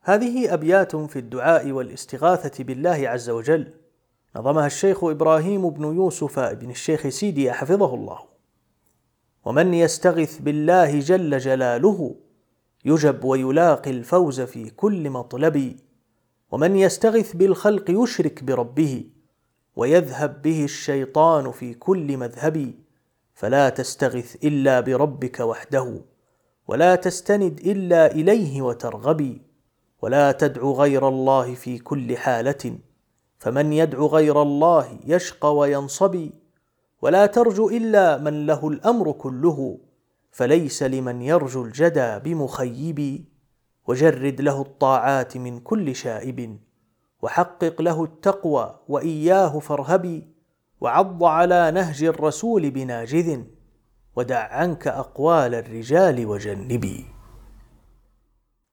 هذه أبيات في الدعاء والاستغاثة بالله عز وجل، نظمها الشيخ إبراهيم بن يوسف بن الشيخ سيدي حفظه الله. ومن يستغث بالله جل جلاله يجب ويلاقي الفوز في كل مطلب، ومن يستغث بالخلق يشرك بربه ويذهب به الشيطان في كل مذهب. فلا تستغث إلا بربك وحده، ولا تستند إلا إليه وترغب، ولا تدع غير الله في كل حالة، فمن يدع غير الله يشقى وينصب. ولا ترجو إلا من له الأمر كله، فليس لمن يرجو الجدى بمخيب. وجرد له الطاعات من كل شائب، وحقق له التقوى وإياه فارهب. وعض على نهج الرسول بناجذ، ودع عنك أقوال الرجال وجنبي.